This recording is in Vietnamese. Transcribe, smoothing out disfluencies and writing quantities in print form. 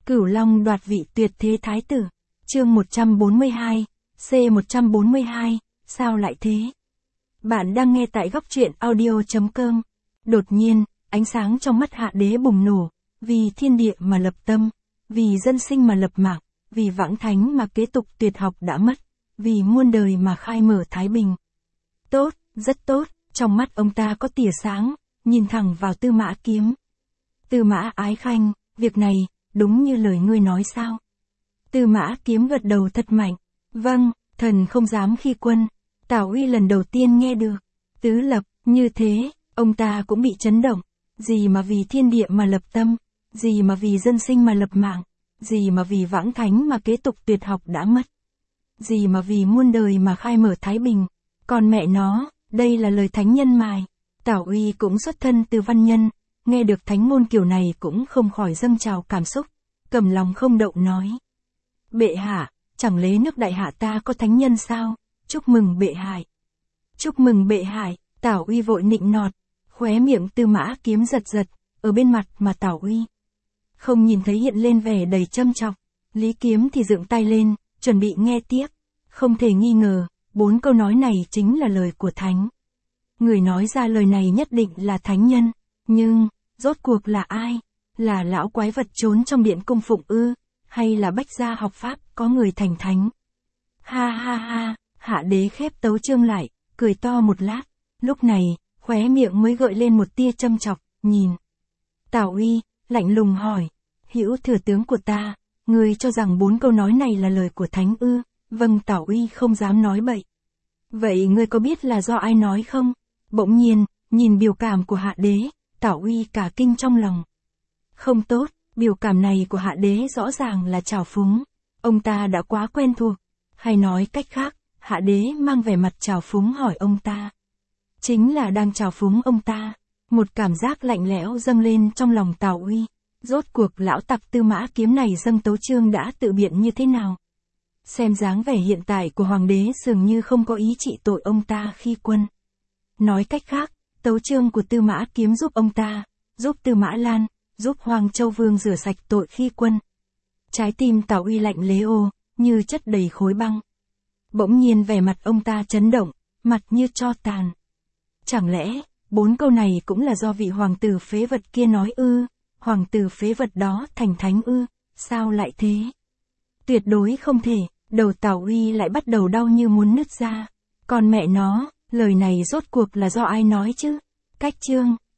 Cửu Long đoạt vị tuyệt thế thái tử. Chương 142, C142, sao lại thế? Bạn đang nghe tại góc truyện audio.com. Đột nhiên, ánh sáng trong mắt Hạ Đế bùng nổ, vì thiên địa mà lập tâm, vì dân sinh mà lập mạng, vì vãng thánh mà kế tục tuyệt học đã mất, vì muôn đời mà khai mở thái bình. Tốt, rất tốt, trong mắt ông ta có tia sáng, nhìn thẳng vào Tư Mã Kiếm. Tư Mã Ái Khanh, việc này, đúng như lời ngươi nói sao? Tư Mã Kiếm gật đầu thật mạnh. Vâng, thần không dám khi quân. Tào Uy lần đầu tiên nghe được. Tứ lập, như thế, ông ta cũng bị chấn động. Gì mà vì thiên địa mà lập tâm, gì mà vì dân sinh mà lập mạng, gì mà vì vãng thánh mà kế tục tuyệt học đã mất, gì mà vì muôn đời mà khai mở thái bình. Còn mẹ nó, đây là lời thánh nhân mài. Tào Uy cũng xuất thân từ văn nhân, nghe được thánh ngôn kiểu này cũng không khỏi dâng trào cảm xúc, cầm lòng không đậu nói. Bệ hạ, chẳng lẽ nước đại hạ ta có thánh nhân sao? Chúc mừng bệ hạ. Chúc mừng bệ hạ. Tào Uy vội nịnh nọt, khóe miệng Tư Mã Kiếm giật giật, ở bên mặt mà Tào Uy không nhìn thấy hiện lên vẻ đầy châm chọc. Lý Kiếm thì dựng tay lên, chuẩn bị nghe tiếp. Không thể nghi ngờ, 4 câu nói này chính là lời của thánh. Người nói ra lời này nhất định là thánh nhân, nhưng, rốt cuộc là ai? Là lão quái vật trốn trong điện cung phụng ư? Hay là bách gia học pháp có người thành thánh? Ha ha ha, Hạ Đế khép tấu chương lại, cười to một lát. Lúc này, khóe miệng mới gợi lên một tia châm chọc, nhìn Tào Uy, lạnh lùng hỏi. Hữu thừa tướng của ta, ngươi cho rằng 4 câu nói này là lời của thánh ư? Vâng, Tào Uy không dám nói bậy. Vậy ngươi có biết là do ai nói không? Bỗng nhiên, nhìn biểu cảm của Hạ Đế, Tào Uy cả kinh trong lòng. Không tốt, biểu cảm này của Hạ Đế rõ ràng là trào phúng. Ông ta đã quá quen thuộc. Hay nói cách khác, Hạ Đế mang vẻ mặt trào phúng hỏi ông ta. Chính là đang trào phúng ông ta. Một cảm giác lạnh lẽo dâng lên trong lòng Tào Uy. Rốt cuộc lão tặc Tư Mã Kiếm này dâng tấu chương đã tự biện như thế nào? Xem dáng vẻ hiện tại của hoàng đế dường như không có ý trị tội ông ta khi quân. Nói cách khác, tấu chương của Tư Mã Kiếm giúp ông ta, giúp Tư Mã Lan, giúp Hoàng Châu Vương rửa sạch tội khi quân. Trái tim Tào Uy lạnh lẽo, như chất đầy khối băng. Bỗng nhiên vẻ mặt ông ta chấn động, mặt như tro tàn. Chẳng lẽ, 4 câu này cũng là do vị hoàng tử phế vật kia nói ư? Hoàng tử phế vật đó thành thánh ư? Sao lại thế? Tuyệt đối không thể, đầu Tào Uy lại bắt đầu đau như muốn nứt ra. Còn mẹ nó, lời này rốt cuộc là do ai nói chứ? Cách chương.